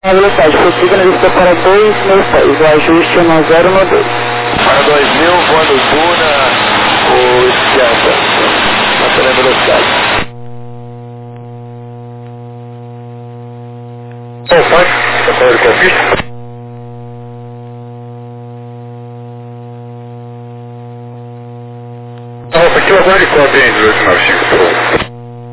A velocidade possível na lista para 2006, o ajuste 1092. Para 2000, quando Duna, o esquenta, mantendo a velocidade. Qual faz? Está falando com a pista? Aqui eu agora qual tem 1895, por favor.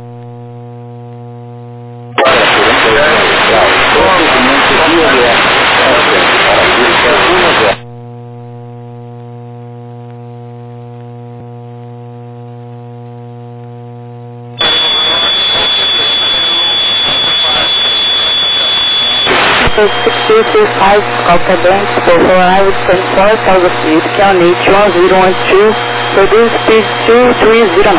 So 6225 Sculptor Bank, for 4 hours and 4,000 feet, County 1012, produce speed 2309.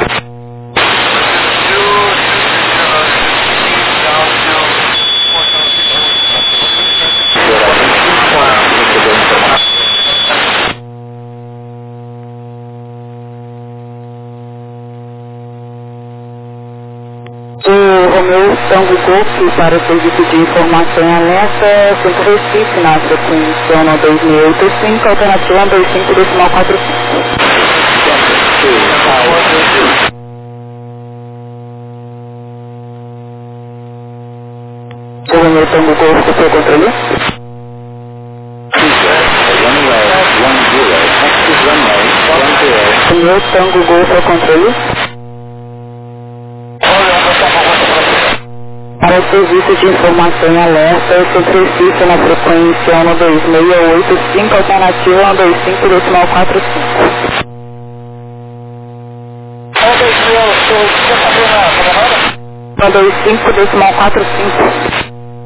Romeu Tango Golf para o serviço de informação em alerta, Centro Recife, na frequência 12085, alternativa 125,45. O Romeu Tango Golf do seu controle? Romeu Tango Golf ao controle? Para o serviço de informação em alerta, Centro Recife na frequência 12685, alternativa 125,45. 125,45.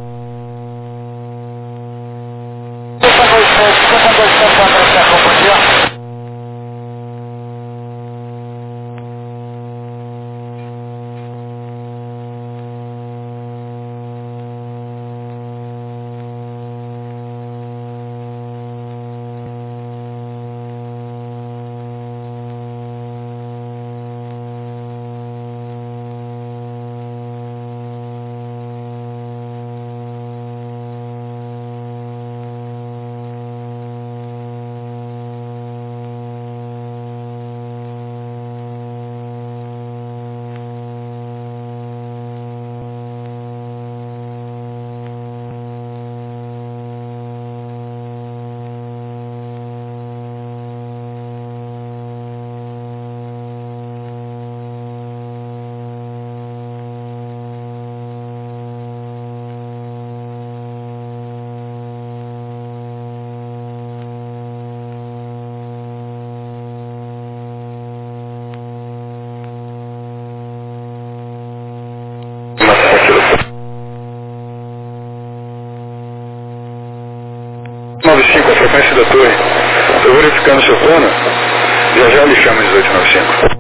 A frequência da torre. Estou verificando o seu plano. Já lhe chamo 1895.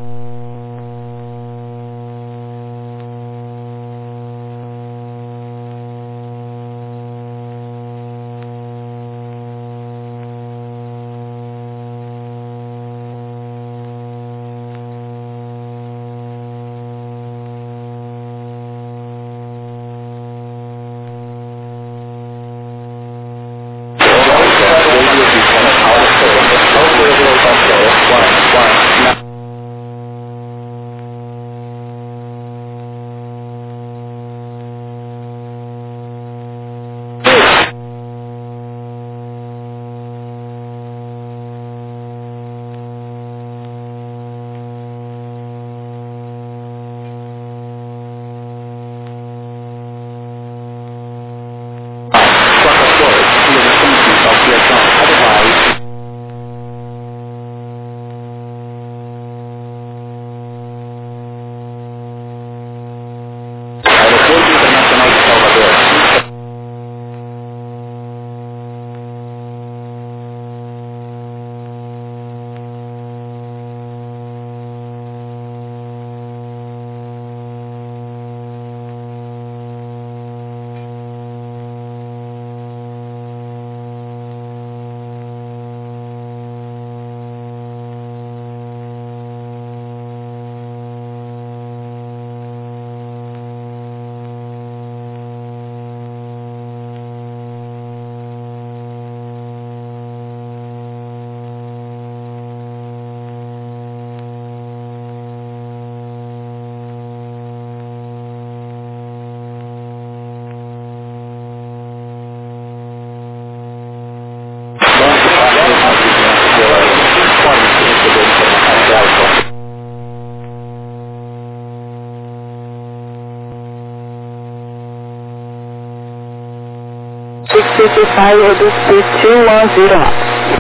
655 will do speed 210 knots.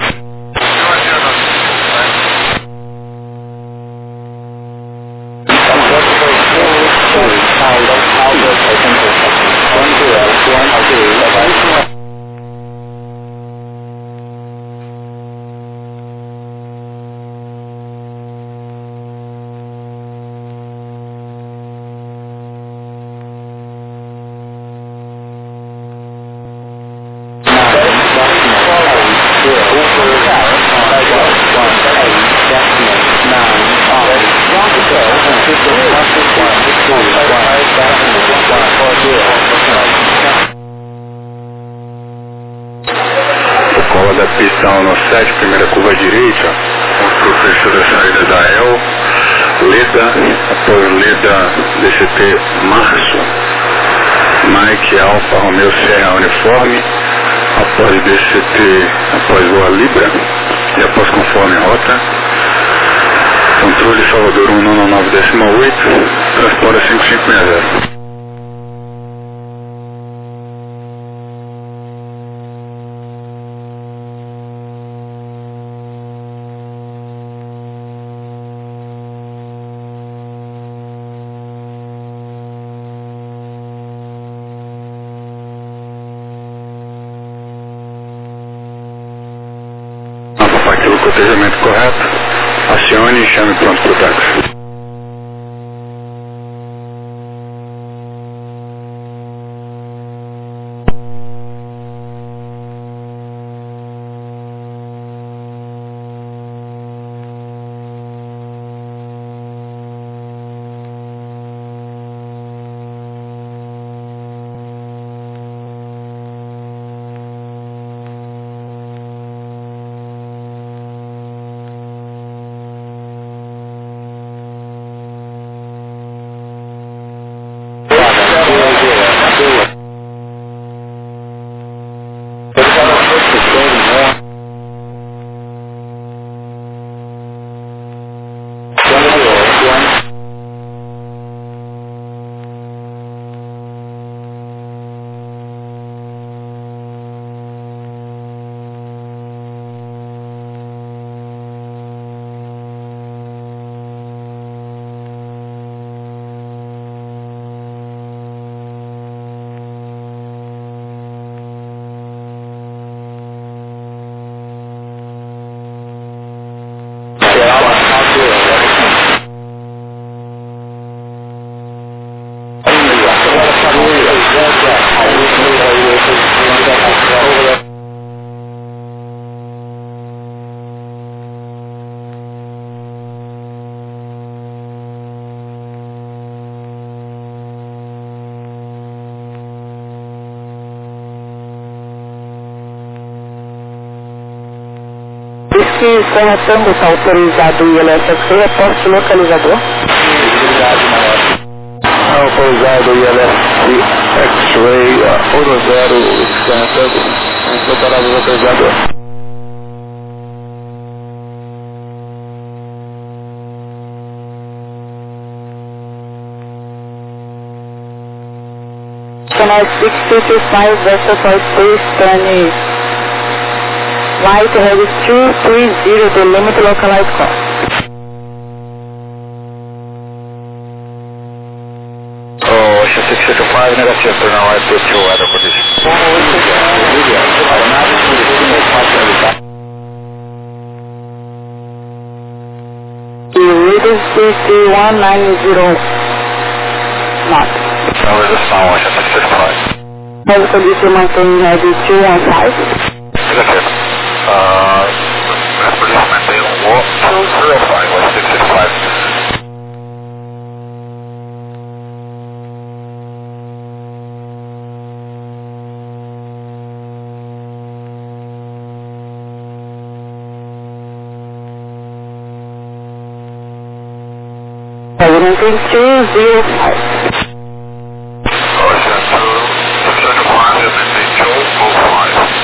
Cola da pista 197, primeira curva direita, constru fecho da saída da EL, Leda, após Leda, DCT Março, Mike Alfa Romeo Serra Uniforme, após DCT, após Voa Libra, e após conforme rota, controle Salvador 199,8, transporta 5560. Aquilo cotejamento correto, acione e chame pronto para o táxi. Esse corretando está autorizado o ILS-X, reporte localizador. Autorizado o ILS X-Ray 10, descansando, declarado localizador. Canal 655, vessel for space, turn east. Light heavy 230, the limit localized cost. Oh, Ocean 655, negative, turn on right to 2 weather condition. The rate is 190 knots. No, this is not Ocean 655. Heavy condition maintain heavy 215. Negative. Mass produce maintain 205 with 665. Maintain 205. Ocean 655 and maintain 205.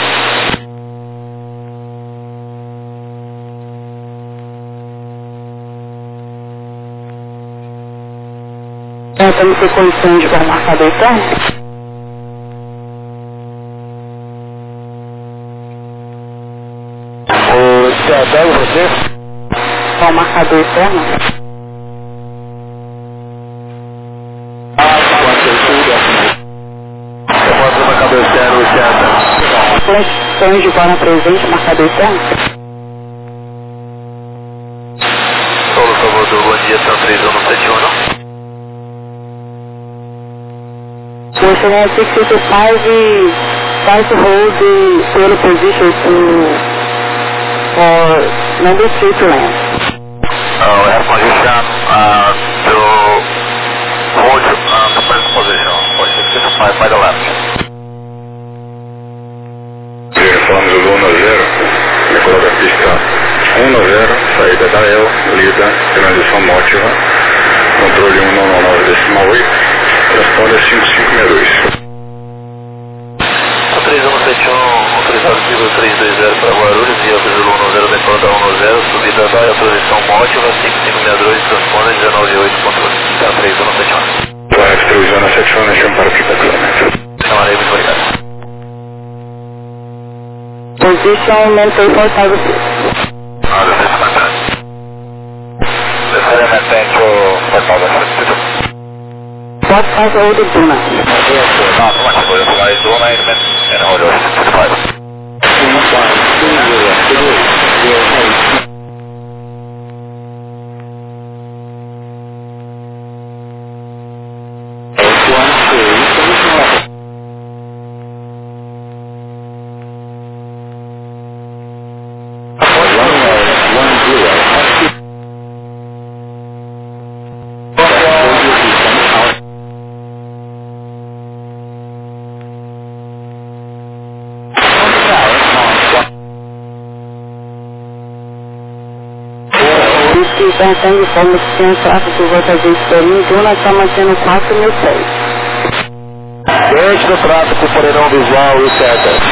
Tentando ter condições de marcador eterno. Pego você. Qual o marcador externo? Eu mando o marcador externo, Flexões de bola presente, marcador externo? Solo, por favor, do bom dia, são 3171, não? We're saying 655 hold the total position for number 3 to land. We have position to hold the first position for 655 by the left. Falamos do 1-0, me coloca a pista 1-0, saída da EL, lida, transição mótiva, controle 199.8, transponder 5562. 3171, autorizado civil 320 para Guarulhos, via Visual 10, decota 10, subida da EL, transição mótiva, 5562, transponder 198, controle. Então, 3171. Flight 3171, deixamos para fita quilômetro. Chamarei, muito obrigado. Position mental 456. This is fantastic. This is an adventure for Nova. What size hold the Duna? Not much for the flight, Duna and hold over 65. Tango como tem tráfego volta de Esperinho, Duna está mantendo 4.000 pés. Dentro do tráfego, poderão visual e seta.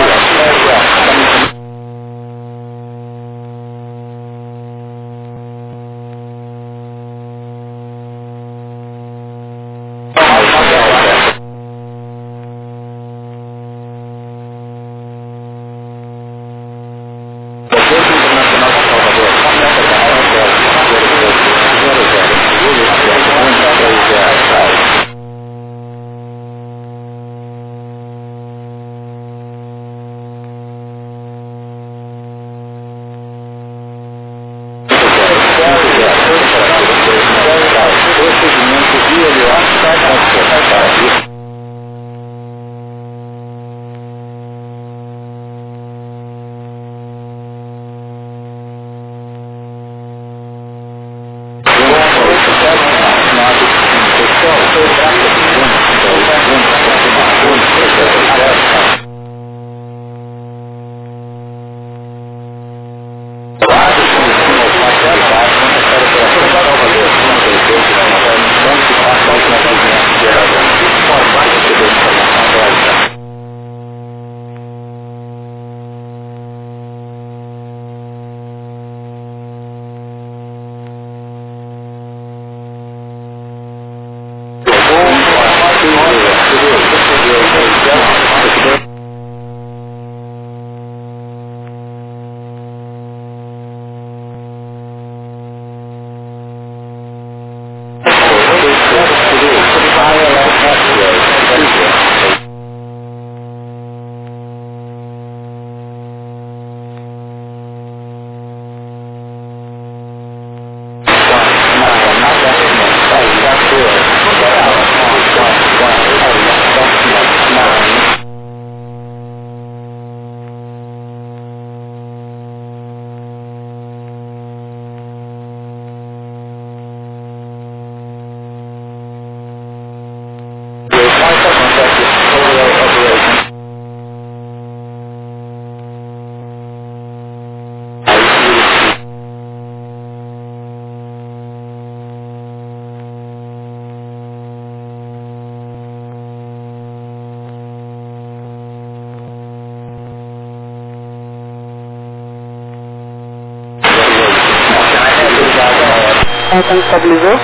Então estabilizou?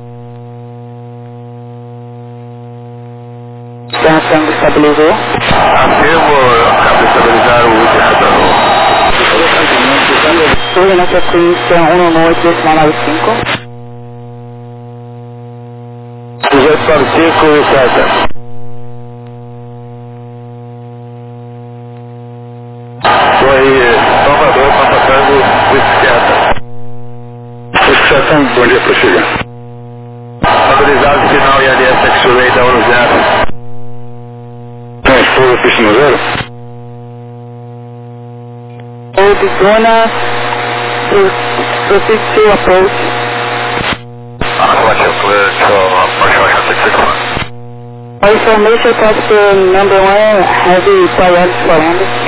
Tango estabilizou? Afirmo, acaba de estabilizar o último. Oi, na sequência 118,95. 245 e 7. Foi Salvador, passando bicicleta. Bicicleta, bom dia, prossiga. Autorizado final ILS X-Ray da 10. Esposa, pista no zero? Arizona, proceed to approach. Our information passenger number 1, heavy priority for landing.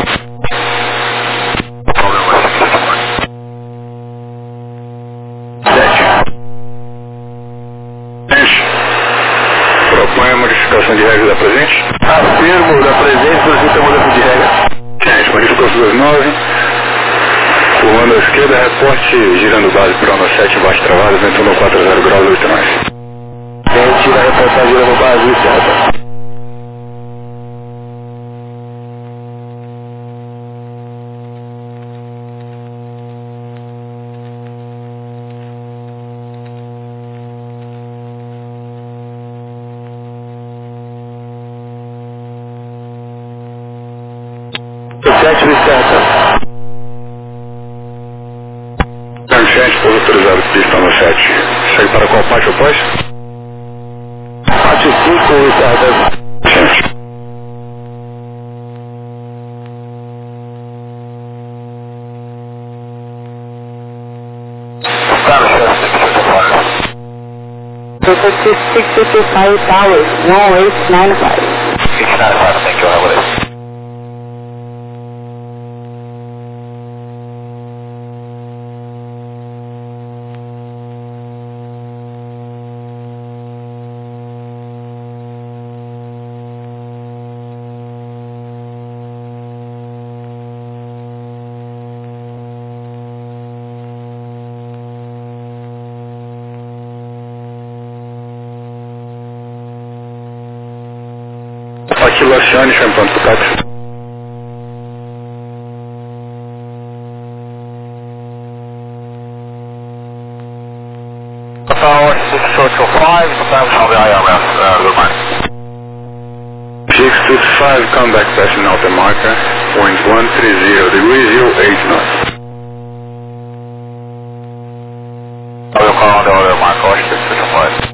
Propõe a modificação de regra da presente? Afirmo da presente, solicita a mudança de regra. Gente, modificou 29. Comando à esquerda, reporte girando base para 17 embaixo travado, vento 140 graus, 8 mais. Gente, vai reportar girando base, certo? Gente, pouso autorizado, pista no 7. Segue para qual pátio após? Pátio 5 e 7. Gente. Proceed 655 Towers, 1895. 695, thank you, have a Oscilacione, champanhe pro táxi. Tower 625, stand on the IRS, good morning. 625, come back passing out the marker, wind 130 degrees, 08 knots. I will call on the other marker, 625.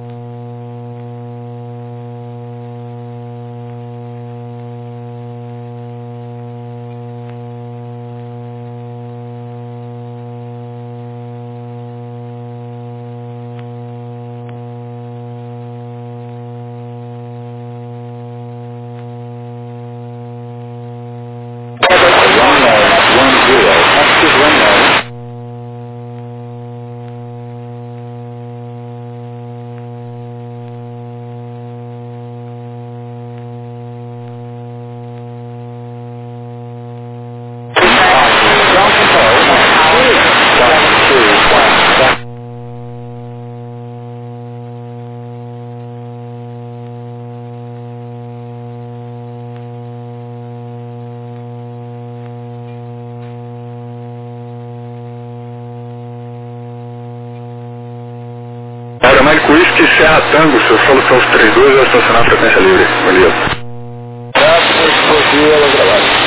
Aeromédico Whisky, Serra Tango, seu solo são os 32, vai estacionar a frequência livre. Beleza. Bom dia, trabalho.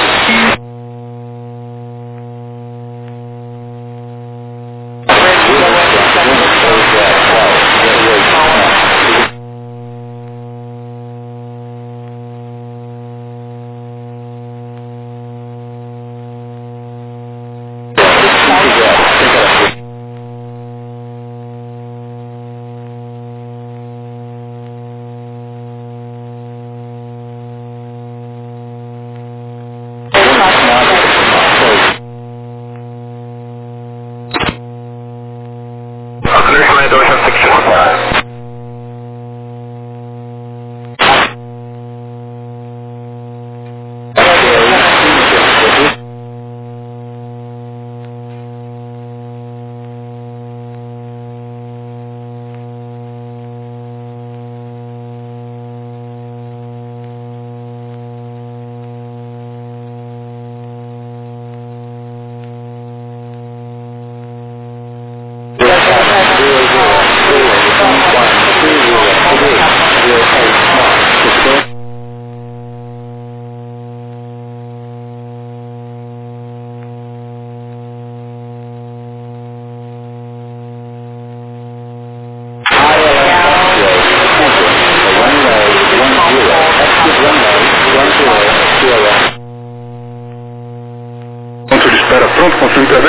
Confirme também?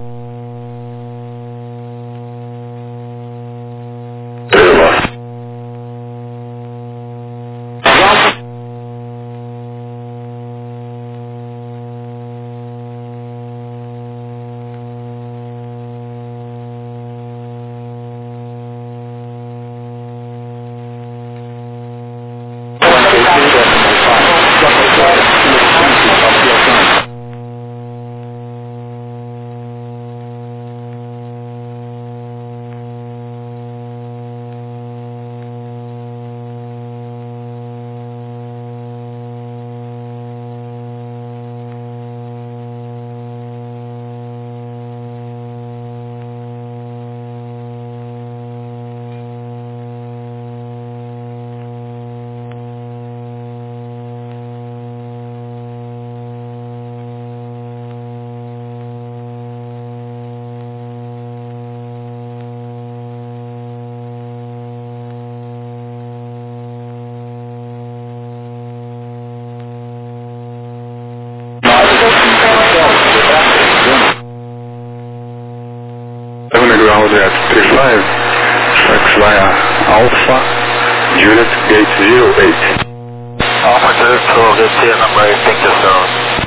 Ground at 35, Fox via Alpha, Juliet Gate 08. Alpha Juliet 12, that's the number, thank you sir.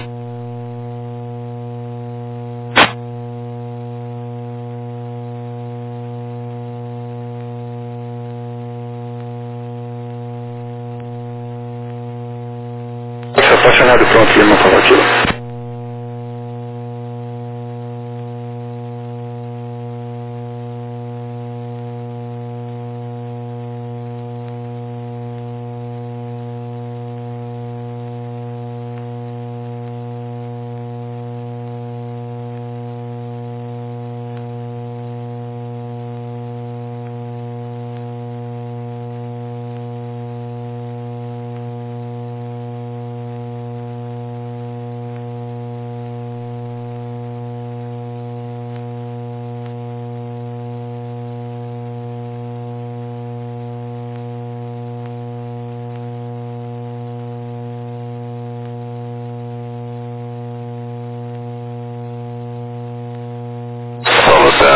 Apaixonado, pronto, Lima falou aquilo. Volta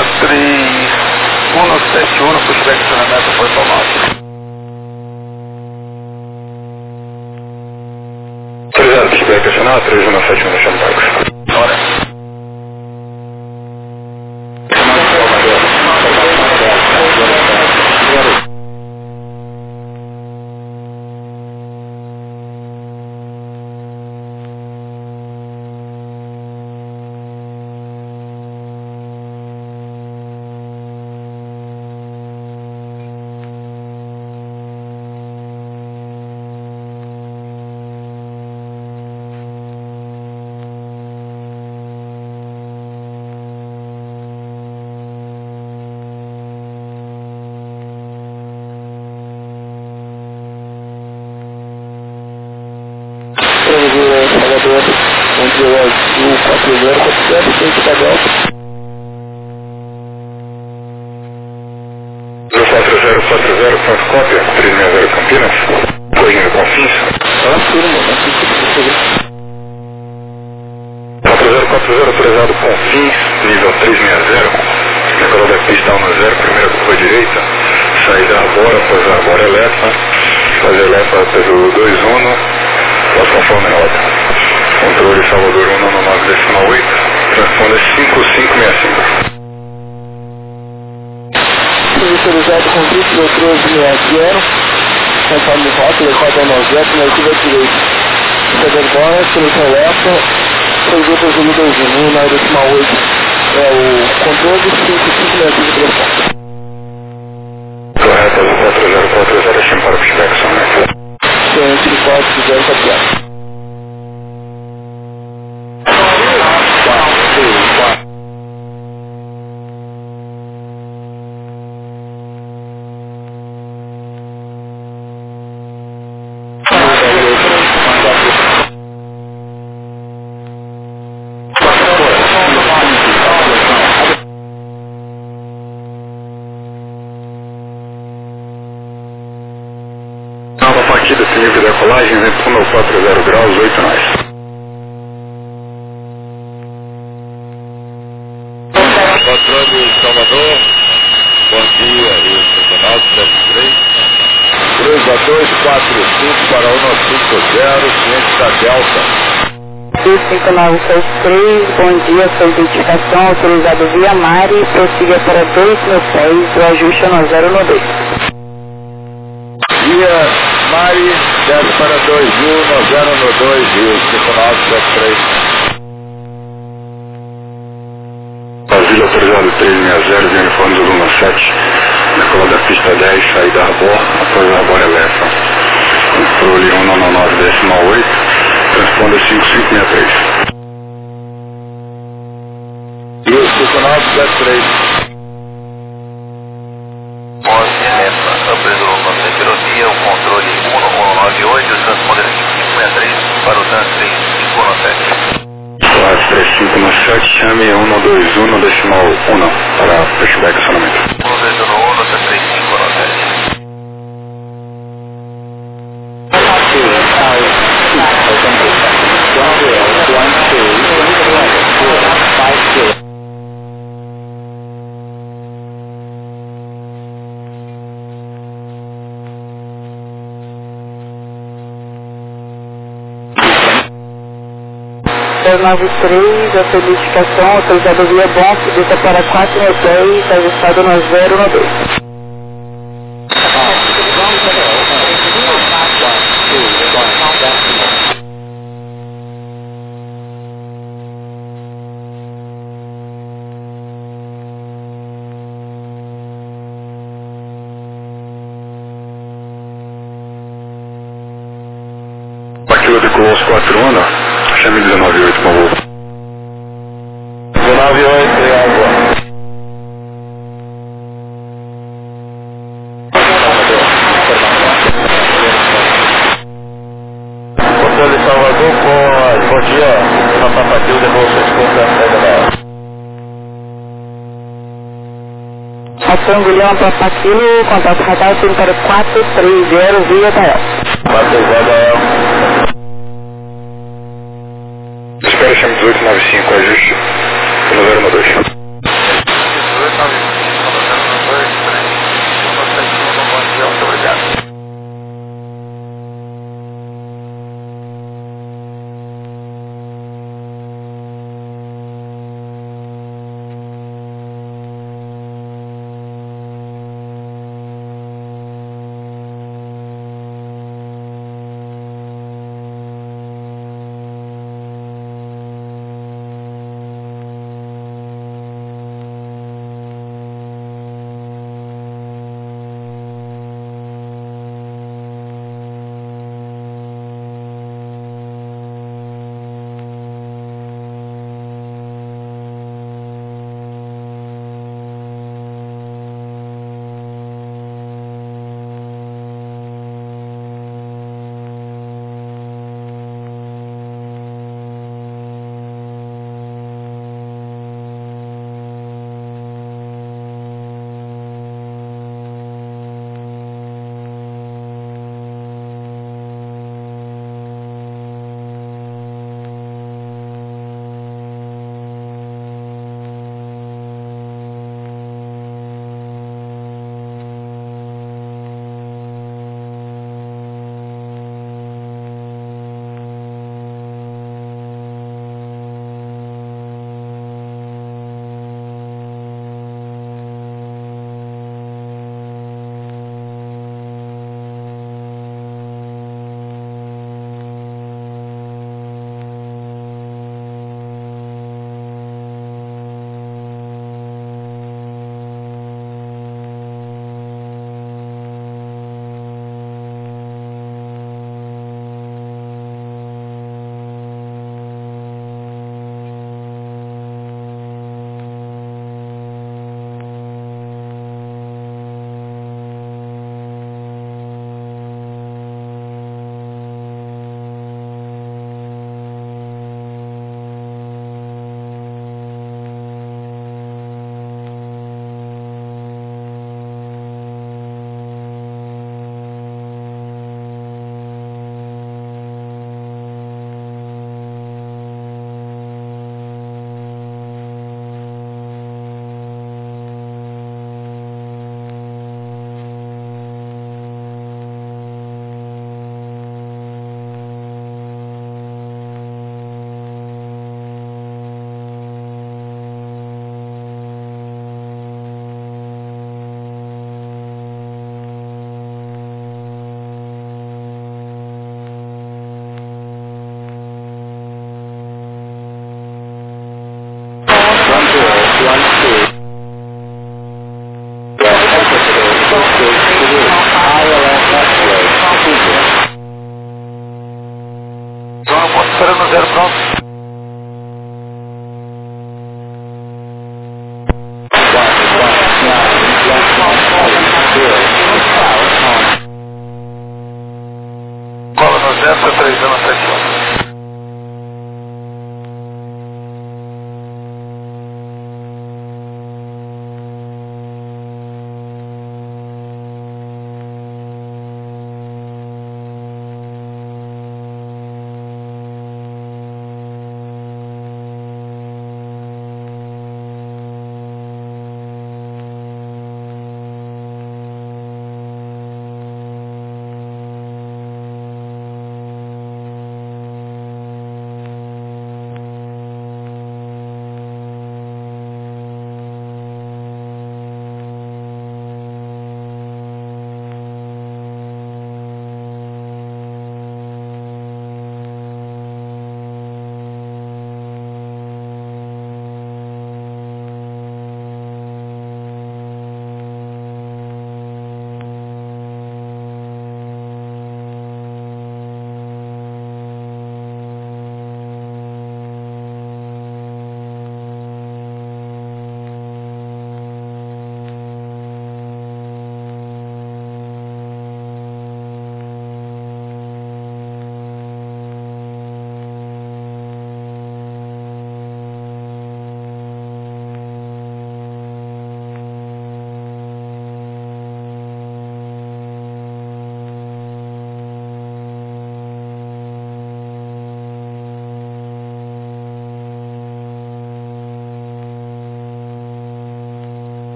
3171, pushback to the meta for Palmate. 30, pushback acionado, 3171 no Champax. Bora. Salvador, onde eu azul 4047, frente da Delta. 04040, ponto cópia, 360 Campinas, correndo Confins. Firma, não sei se você 4040, autorizado Confins, nível 360, decorou da pista 10, primeira curva direita, saída Arbora, após a Arbora Elefa, fazer Elefa pelo 21, posso conforme rota. Controle Salvador 1 no 9,8, transponder 5565. Serviço realizado com 1360, conforme rota, rota 90, na altura direita. Cedar Bora, seleção Lefa, serviço Zulu 21, na decimal 8. É o controle 5565 telefone. Correto, 4040, chama para o pushback somente. Ciente de 4, 0, copiado. Nova partida, nível de decolagem, vento 40 graus, 8 nós. Salvador. Bom dia, isso, Ronaldo 73. 3-2-4-5 para 150, ciente da Delta. 5963, bom dia, sua identificação autorizada via Mari, prossiga para 2.000 pés, o ajuste é no 012. Via Mari, desce para 2000, no 012, Rio, 5973. Brasília autorizado 360, de uniforme do Luna 7, na cola da pista 10, saída Arbor, após a Arbor Elefa. Controle 199,8, transponder 5563. Rio, 5973. Pós Elefa, empresa Luna 7, Rodovia, o controle 1198, o transponder 5563 para o TRAN 3517. Classe 3517, chame 121.1 para flashback acionamento. 121, 3517. Zero 93, a sua identificação autorizada via bom, subida para 4.010, ajustado no 012. Aquilo de Close 41, chame 198, por favor. 198, em água. Controle Salvador com bom dia, uma Papatil de bolsa escuta, Ação Guilhão para Paquilo, contato radar para 430 via Tael. 430. Espera, chame 1895, ajuste no 012. 1895, no 012, 171, bom dia, muito obrigado.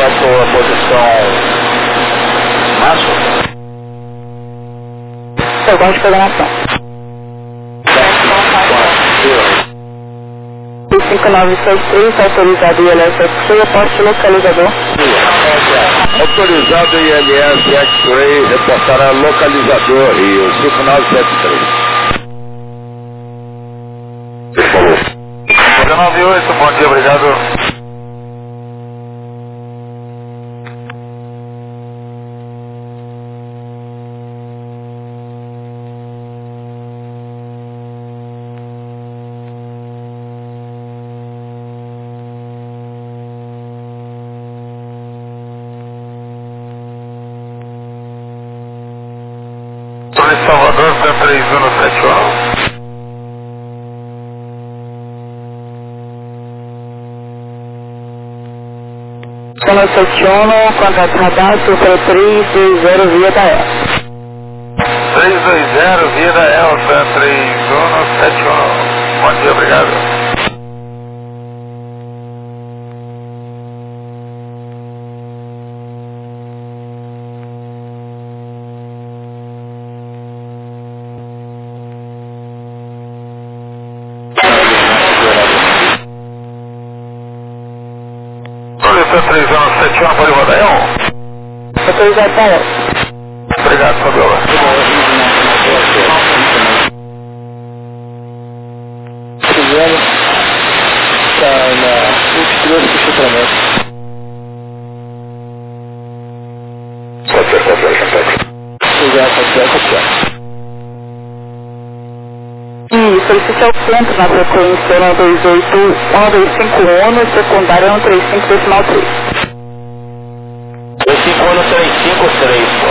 é a sua posição máxima? Eu gosto de programação. 5963, autorizado ILS X-Ray, aposto localizador. Autorizado ILS X-Ray, reportará localizador Rio 5973. 98, bom dia, obrigado. Salvador, 3171. Sono 71, contato radar, super 320 via da El. 320 via da El, 3171. Bom dia, obrigado. Solita 3171, pode rodar aí? Autorizado da El. Obrigado, Fabiola. Chegando, está na estrela do chutramento. E solicite ao centro na frequência 1251, no secundário 135 decimal 3. 25135, pô.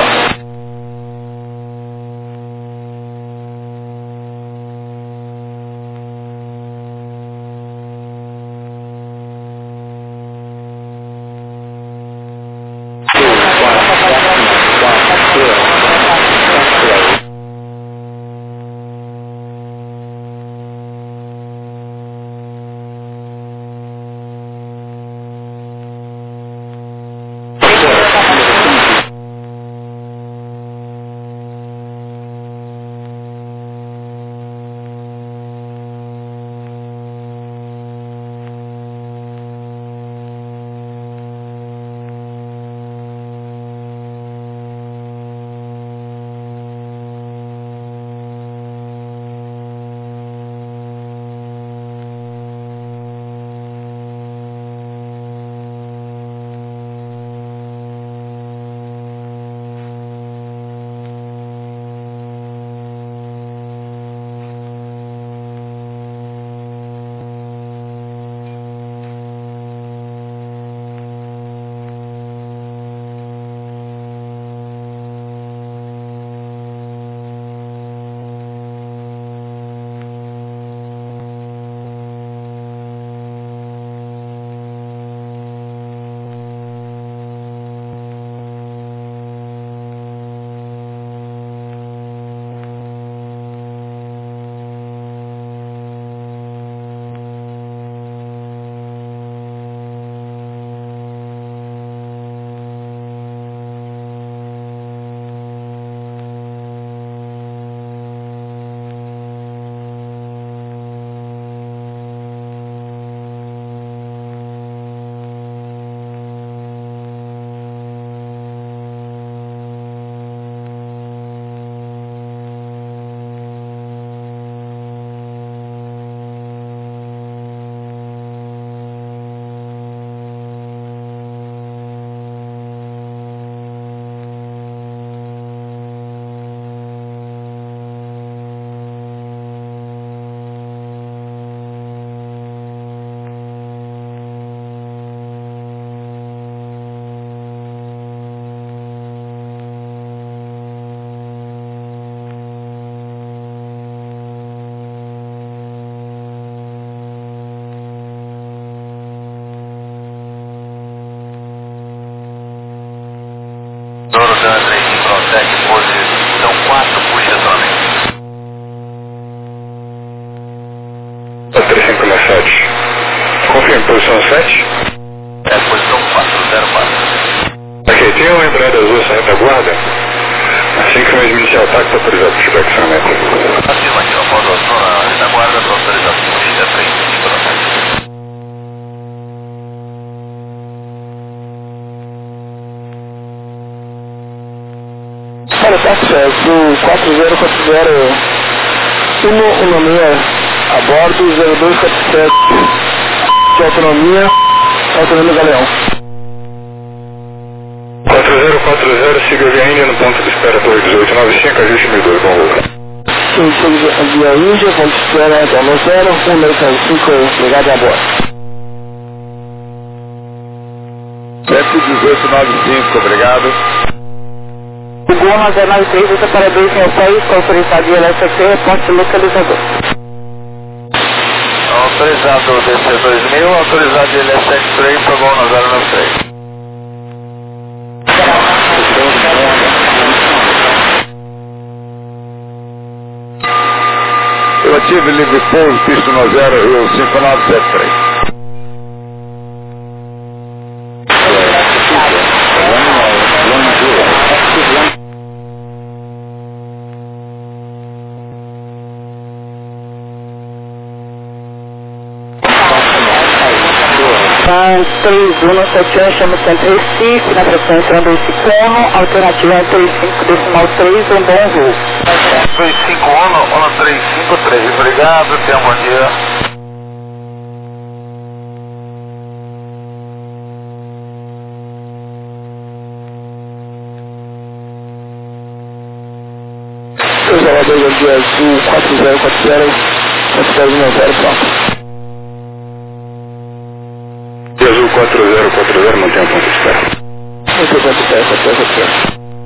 São 4 puxas homens. 3567. Confirme, posição 7. É, posição 404. uma Embraer Azul essa retaguarda. Assim que o mesmo inicial ataque está autorizado para chegar aqui sem meta. Afirmativo, Apolo Azul, a retaguarda está autorizada para chegar 3597. Olha, tá certo, 4040 a bordo, 0247 de autonomia Galeão. 4040, siga via Índia no ponto de espera Torre 1895, ajuste 1002, bom voo. Sim, siga via Índia, ponto de espera, Torre 195, ligado a bordo. 1895, obrigado. O Goma 093, você para 266, com autorizado de LSC, ponto localizador. Autorizado DC2000, autorizado de LS73 para Goma 093. Relativo livre pouso, pista no 0 e 5973. São 3171, chama Centro Recife, na frequência 125, alternativa 135,3, um bom voo. 251-1353, obrigado, tenha um bom dia. Observador de Azul 4040, ponto pronto. Azul 4040, mantenha o ponto de espera. Muito bem, certo.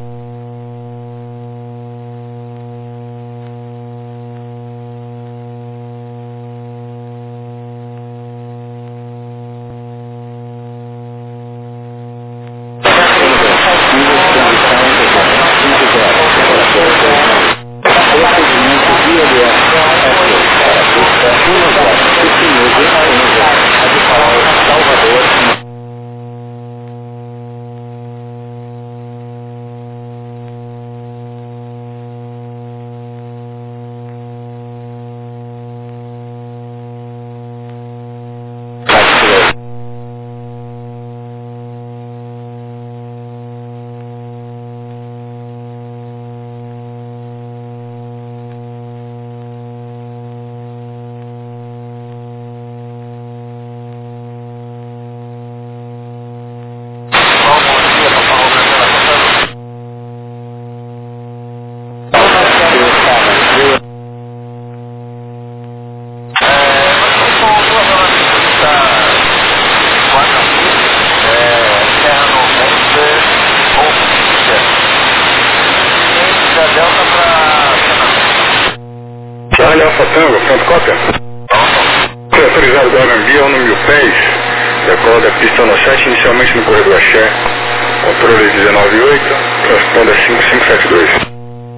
Charlie Alfa Tango, front cópia. Foi autorizado do Arambi ao número 10, decola da pista no 7, inicialmente no corredor Axé, controle 198, transponder 5572.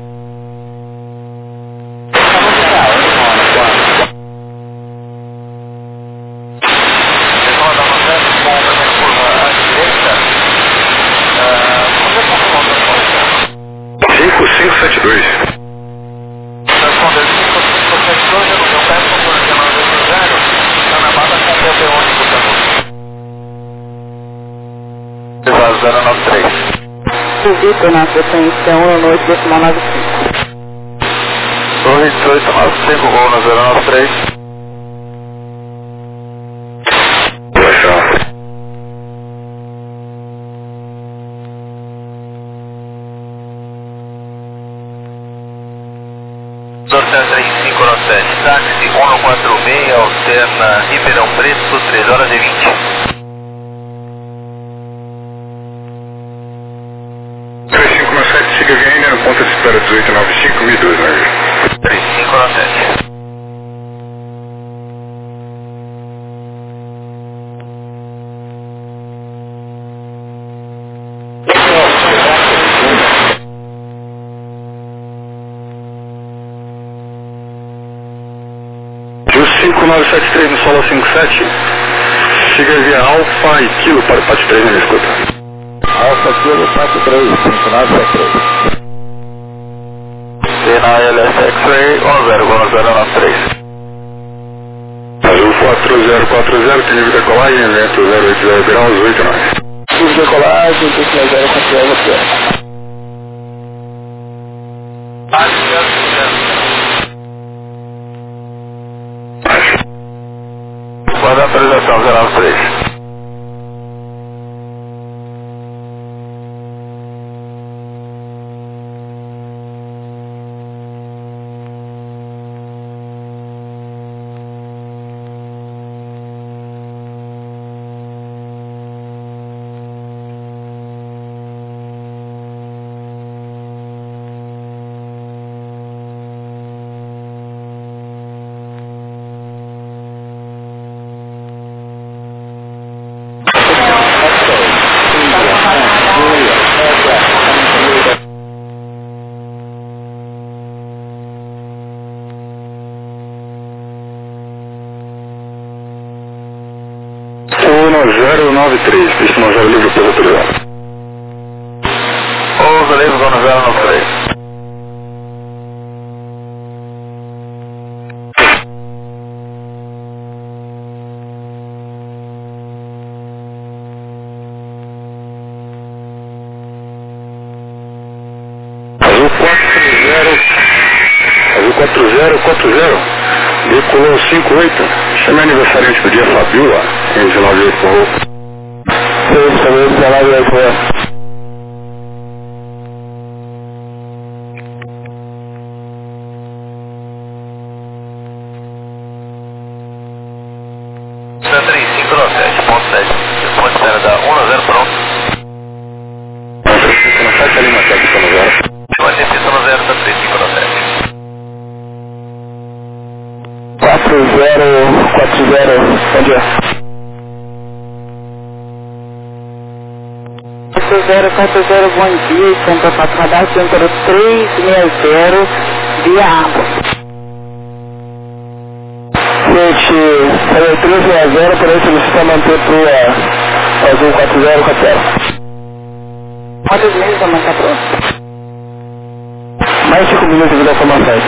Vitor, na frequência 118,95. Torre 1895, voo na 093. Sorteio 3597, táxi 146, alterna Ribeirão Preto, 3h20. Siga via Índia no ponto de espera 1895, 1002, né? 3597. Jus 5973 no solo 57, siga via Alfa e Kilo para o PAT 3 na minha escuta. Alfa Kilo 43, 5973. Denial X-Ray 101093. Azul 4040, tem nível de decolagem, vento 080 graus, 89. Nível de decolagem, tem que fazer com a você. Guarda a atualização 093. Pista 10 livre pelo autorizado. Pouso livre 1093. Azul 4040, decolou 58. Chama aniversariante do dia, Fabiola, em 198 por roupa. Responde sério da 10 pronto. 3597 ali na pista no 0. Vai ter pista no 0 da 3597. 4040, bom dia. 4040, bom dia, Santa Faculdade, número 360, via água. Gente, falei 360, por aí solicita manter pro Azul 4040. Quantos meses a manter pronto? Mais 5 minutos de informações.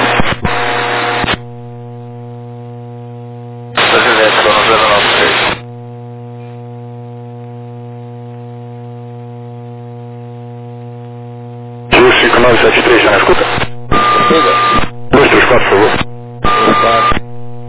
Presidente, no 093. Gil 5973, já na escuta? 234, por favor. 234.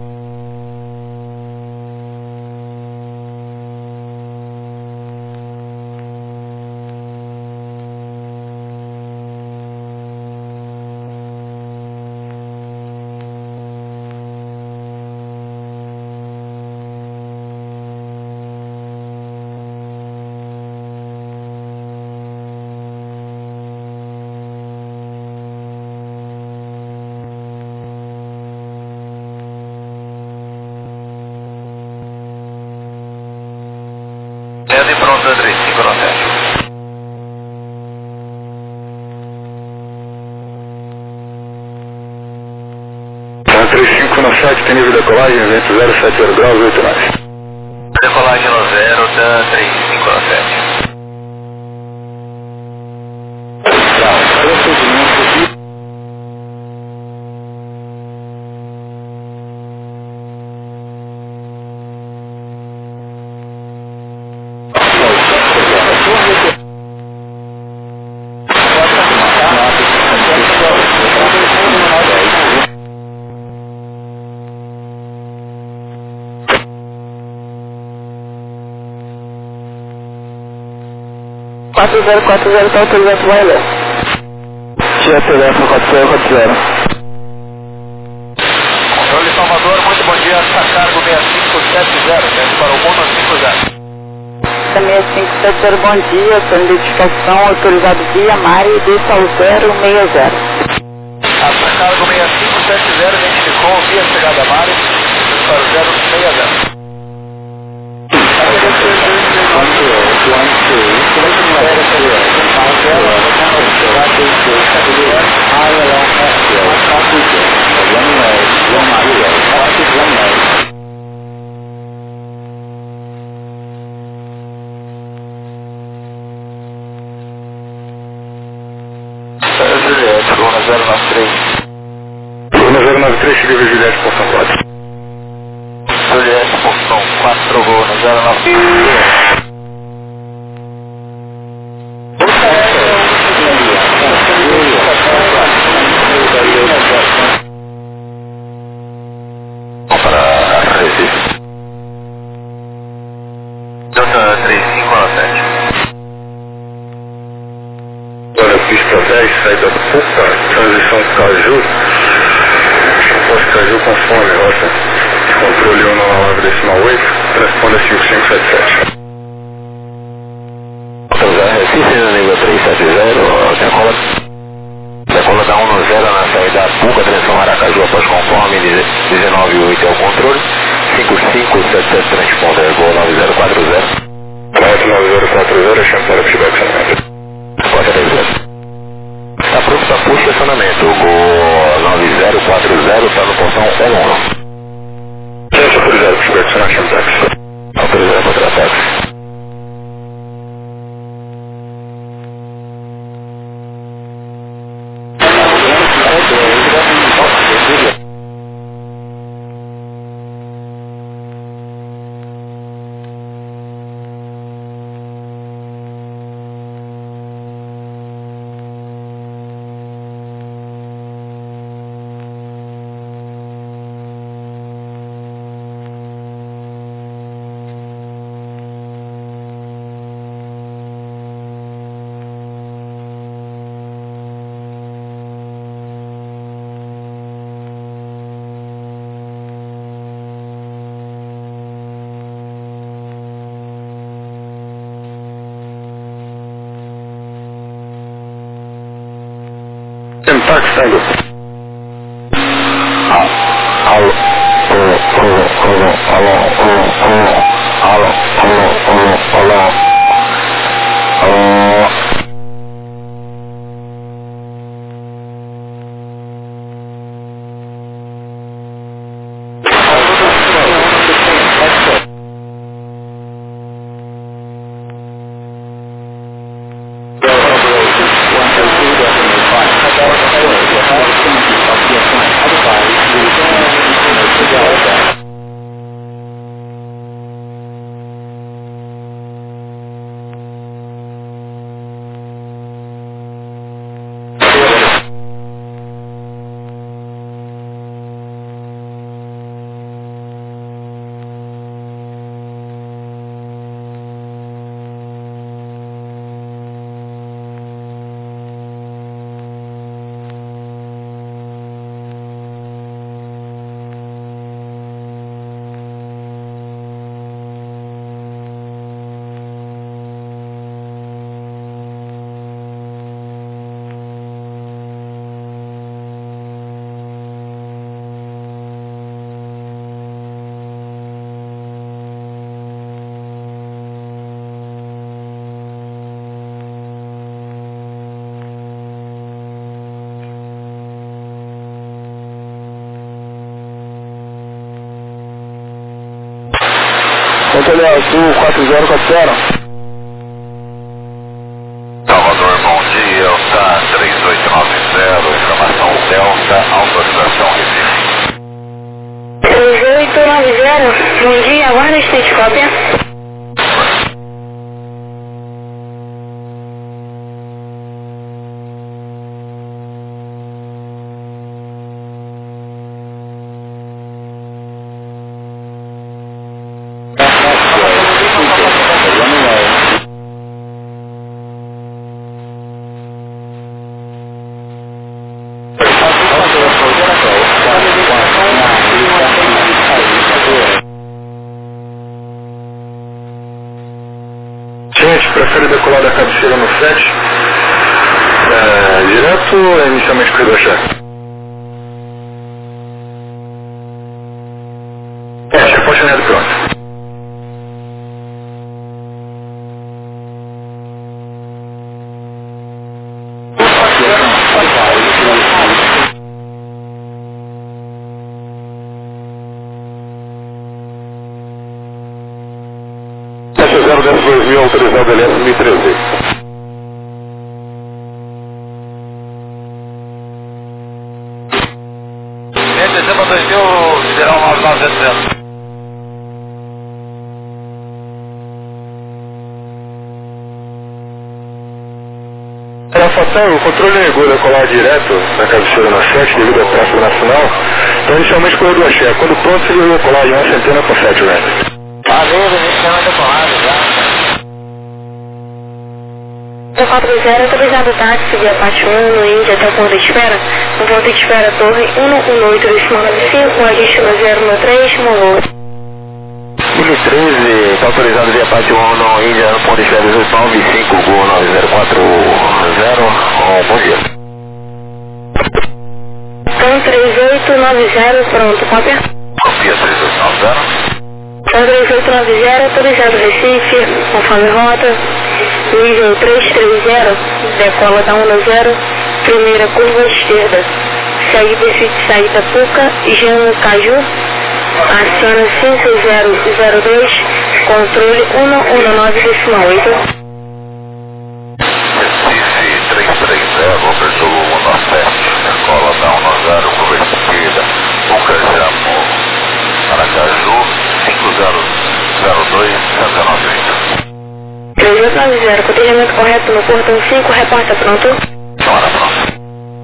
Leve pronto da 3597. Então 3597, tem nível de decolagem, vento 070 graus, 89. Decolagem no 0 da 3597. Está autorizado vai lá. Tia telefone 4040. Controle Salvador, muito bom dia. Cargo 6570, desce para o Mono 50. 6570, bom dia, sua identificação autorizado via Mari, desça ao 060. A cargo 6570 identificou via chegada Mari, desce para o 060. 093, chega Juliette, porção 4. Juliette, porção 4, voo no 093. Para Recife. Delta 3517. Agora, pista 10, saída do Pupa, transição Caju. Caju conforme rota. Controle 1 na lava decimal 8, responda 5577. Recife no nível 370, decola da 10 na saída Puca, direção Aracaju após conforme 198 é o controle, 5577 transponder, gol 9040. 9040, chama para feedback estacionamento. 430. Está pronto para push estacionamento, gol 9040, está no portão 11. Gente, autorizado para feedback estacionamento, chama táxi. Autorizado para táxi. Táxi, saindo. Controle Azul 4040. Salvador, bom dia, Delta 3890, informação Delta, autorização Recife. 3890, bom dia, aguarda State Cópia. Prefere decolar da cabeceira no 7, direto ou inicialmente corredor chefe? Checkpoint alinhado pronto. Taxa 010-2000 autorizado LS 1013. Fatal, o controle negou decolar direto na cabeceira na 7 devido ao tráfego nacional. Então inicialmente correu do axé. Quando pronto, você vai decolar em uma centena com 7 renda. Valeu, iniciando a decolada já. 140, autorizado táxi via parte 1 no Índia até o ponto de espera. No ponto de espera, torre 118 decimal 95, registro 013, Mongol. Chile 13, está autorizado via parte 1 no Índia, no ponto de espera 1895, Gol 9040, bom dia. Então 3890, pronto, cópia. Copia 3890. Então 3890, autorizado Recife, conforme rota, nível 330, decola da 10, primeira curva esquerda, saída Puca, Jean Caju, aciona 5002, controle 119 decimal 8. Recife 330, Roberto Lugo na 7, decola da 10, curva esquerda, Puca, Jamor, Aracaju, 5002, 190. 3890, cotejamento correto no portão 5, reporta pronto. Hora pronto.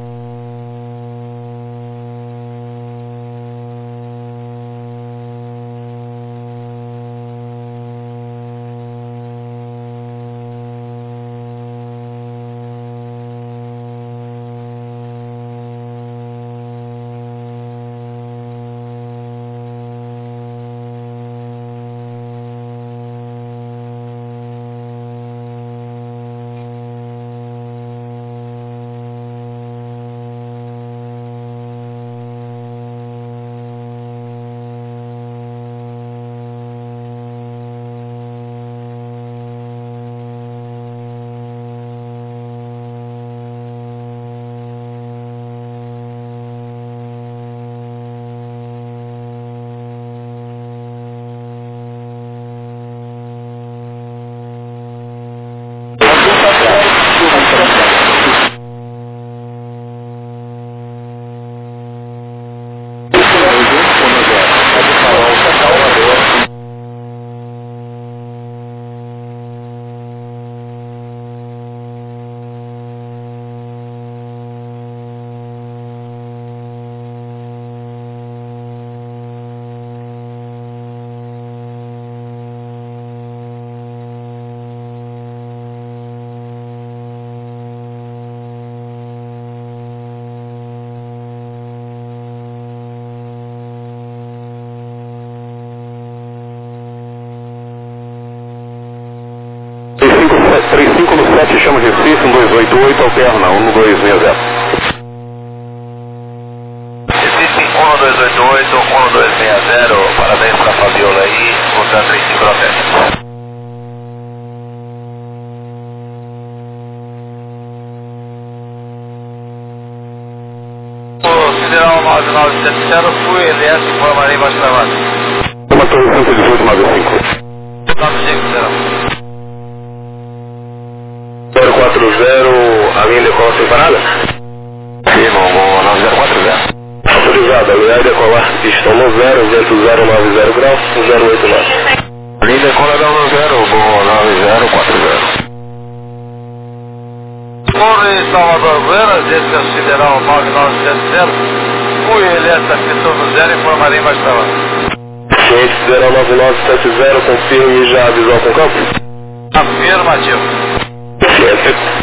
Chama Recife, 1288, alterna, 1260. Recife, 1288, 1260, parabéns para a Fabiola aí, voltando em protesto. Federal 9970, fui LS, informarei embaixo da base. Uma torre 11895. 95, Federal. 040, a linha decola sem parada? Sim, Mongol 9040. Autorizado, aliás decolar, pistão no 0, vento 090 graus, 089. Linha decola da 10, Gol 9040. Torre Salvador Buenas, esse Federal 9970, fui LS aqui no 0, informarei embaixo da base. Ciente 09970, confirme já a visão com campo? Afirmativo. Ciente.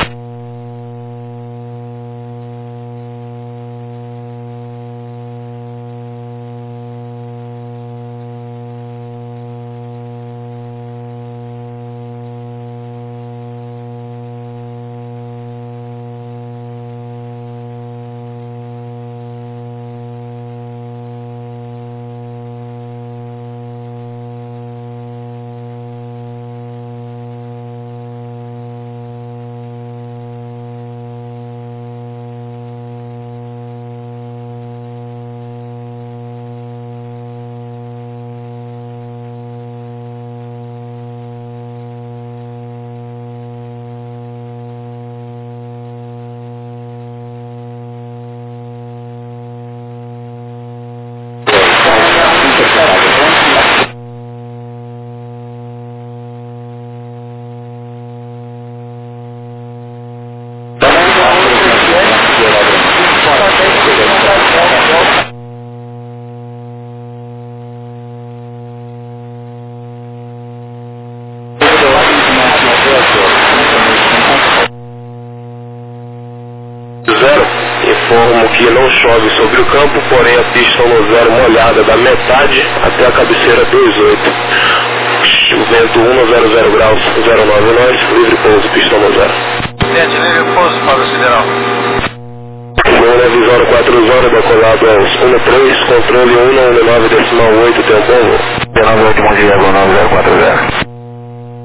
aqui não chove sobre o campo, porém a pista 10 molhada da metade até a cabeceira 28. O vento 100 graus, 09 nós, livre pouso, pista 10. Tente livre pouso para o Sideral. Segunda visório 40, decolado aos 13, controle 119,8, tem um bom voo. 198, bom dia, 9040.